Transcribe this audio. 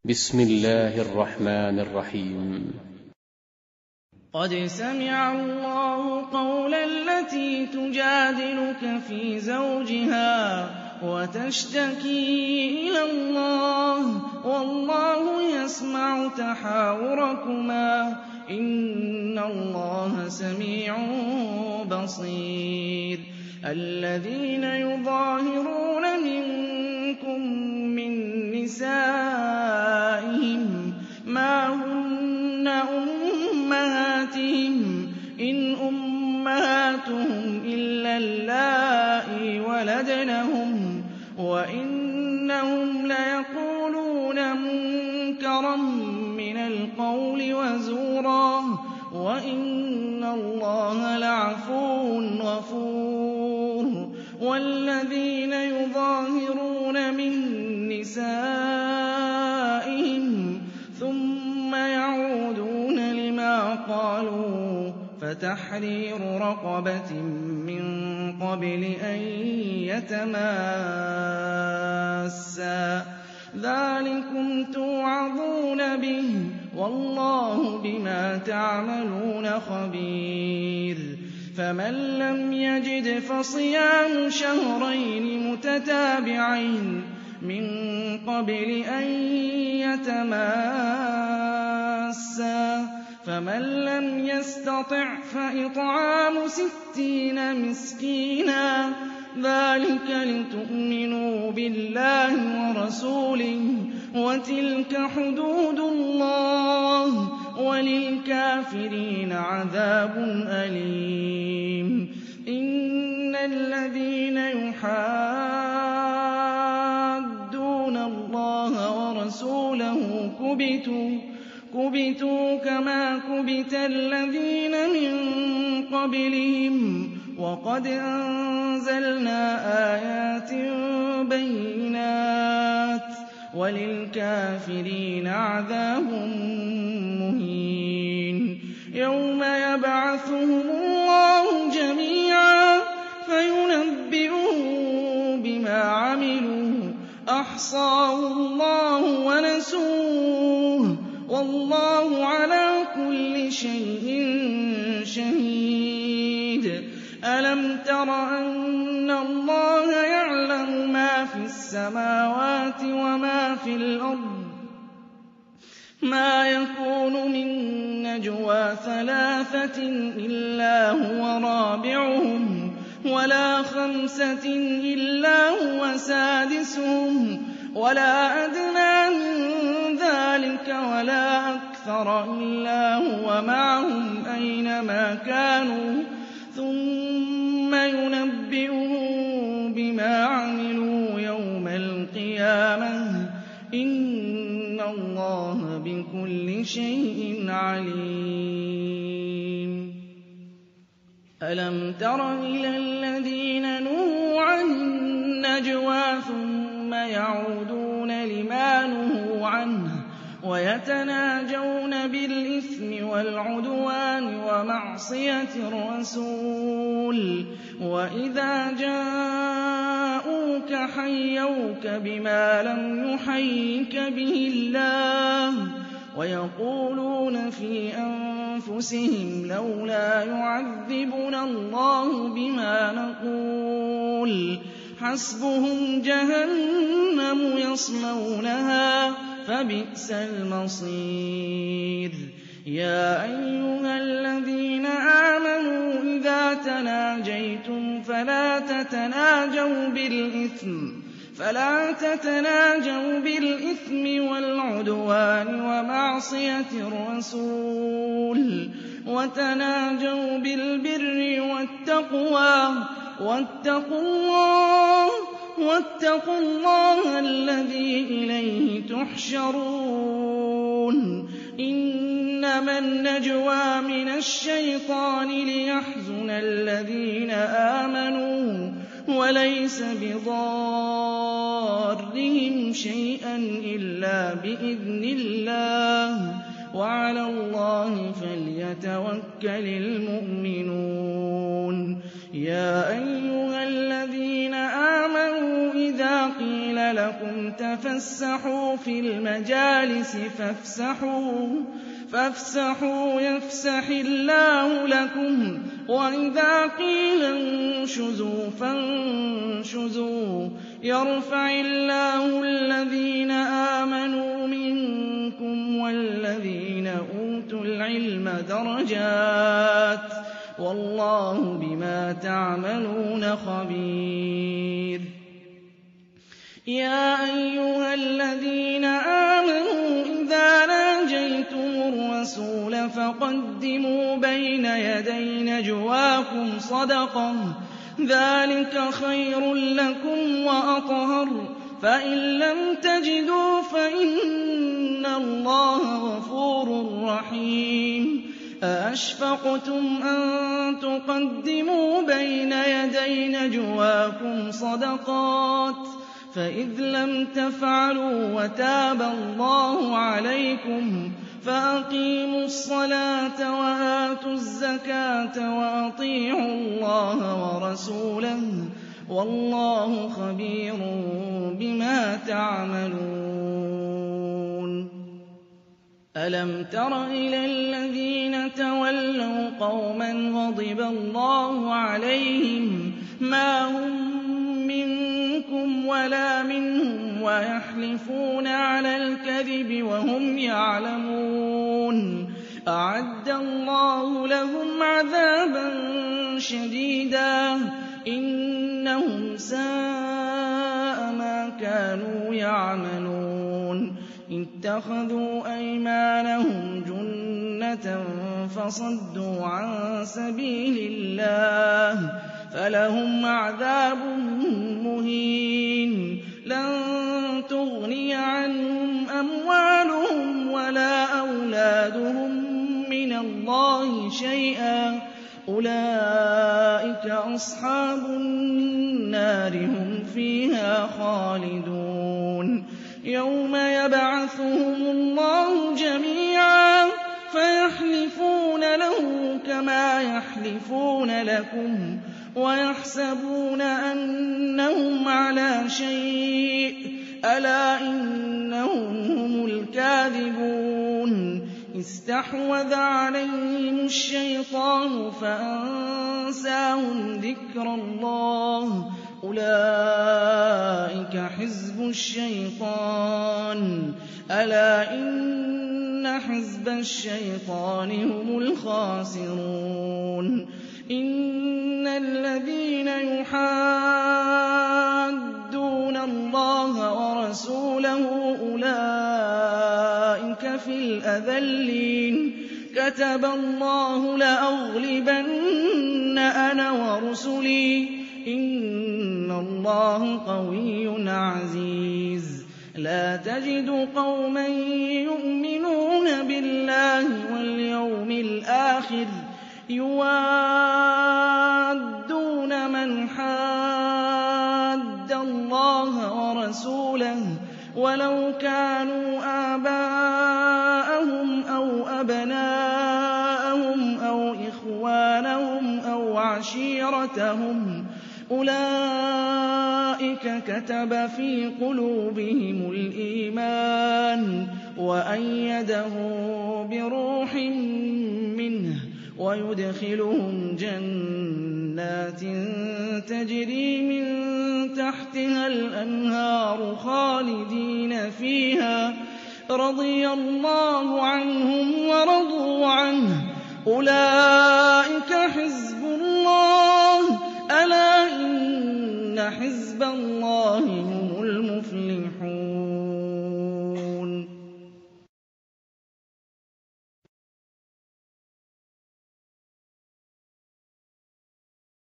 بسم الله الرحمن الرحيم. قد سمع الله قول التي تجادلك في زوجها وتشتكي إلى الله والله يسمع تحاوركما إن الله سميع بصير. الذين يظاهرون منكم من نسائهم ما هن أمهاتهم إن أمهاتهم إلا اللائي ولدنهم وإنهم ليقولون منكرا من القول وزورا وإن الله لعفو غفور. والذين يظاهرون من نسائهم ثم يعودون لما قالوا فتحرير رقبة من قبل أن يتماسا ذلكم توعظون به والله بما تعملون خبير. فمن لم يجد فصيام شهرين متتابعين من قبل أن يتماسا فمن لم يستطع فإطعام 60 مسكينا ذلك لتؤمنوا بالله ورسوله وتلك حدود الله وللكافرين عذاب أليم. إن الذين يحادون الله ورسوله كبتوا كما كبت الذين من قبلهم وقد أنزلنا آيات بينات وللكافرين عذاب مهين. يوم يبعثهم الله جميعا فينبئهم بما عملوا أحصاه الله ونسوه والله على كل شيء شهيد. ألم تر أن الله يعلم ما في السماوات وما في الأرض ما يكون من نجوى 3 إلا هو رابعهم ولا 5 إلا هو سادسهم ولا أدنى من ذلك ولا أكثر إلا هو معهم أينما كانوا ثم ينبئهم بما عملوا يوم القيامة إن الله بكل شيء عليم. ألم تر إلى الذين نهوا عن النجوى ثم يعودون لما نهوا عنه ويتناجون بالإثم والعدوان ومعصية الرسول وإذا جاءوك حيوك بما لم يحيك به الله ويقولون في أنفسهم لولا يعذبنا الله بما نقول حسبهم جهنم يصلونها فبئس المصير. يا أيها الذين آمنوا إذا تناجيتم فلا تتناجوا بالإثم والعدوان ومعصية الرسول وتناجوا بالبر والتقوى واتقوا الله الذي إليه تحشرون. إنما النجوى من الشيطان ليحزن الذين آمنوا وليس بضارهم شيئا إلا بإذن الله وعلى الله فليتوكل المؤمنون. يا أيها الذين آمنوا إذا قيل لكم تفسحوا في المجالس فافسحوا يفسح الله لكم وإذا قيل انشزوا فانشزوا يرفع الله الذين آمنوا منكم والذين أوتوا العلم درجات والله بما تعملون خبير. يا أيها الذين آمنوا إذا ناجيتم الرسول فقدموا بين يدي نجواكم صدقة ذلك خير لكم وأطهر فإن لم تجدوا فإن الله غفور رحيم. أأشفقتم أن تقدموا بين يدي نجواكم صدقات فإذ لم تفعلوا وتاب الله عليكم فأقيموا الصلاة وآتوا الزكاة وأطيعوا الله ورسوله والله خبير بما تعملون. ألم تر إلى الذين تولوا قوما غضب الله عليهم ما هم منكم ولا منهم ويحلفون على الكذب وهم يعلمون أعد الله لهم عذابا شديدا إنهم ساء ما كانوا يعملون. اتخذوا أيمانهم جنة فصدوا عن سبيل الله فلهم عذاب مهين لن تغني عنهم أموالهم ولا أولادهم من الله شيئا أولئك أصحاب النار هم فيها خالدون. يوم يبعثهم الله جميعا فيحلفون له كما يحلفون لكم ويحسبون أنهم على شيء ألا إنهم هم الكاذبون. استحوذ عليهم الشيطان فأنساهم ذكر الله أولئك حزب الشيطان ألا إن حزب الشيطان هم الخاسرون. إن الذين يحادون الله ورسوله أولئك في الأذلين كتب الله لأغلبن أنا ورسلي إن الله قوي عزيز. لا تجد قوما يؤمنون بالله واليوم الآخر يوادون من حاد الله ورسوله ولو كانوا آباءهم أو أبناءهم أو إخوانهم أو عشيرتهم أولئك كتب في قلوبهم الإيمان وأيدهم بروح منه ويدخلهم جنات تجري من تحتها الأنهار خالدين فيها رضي الله عنهم ورضوا عنه أولئك حزب الله ألا إن حزب الله هم المفلحون.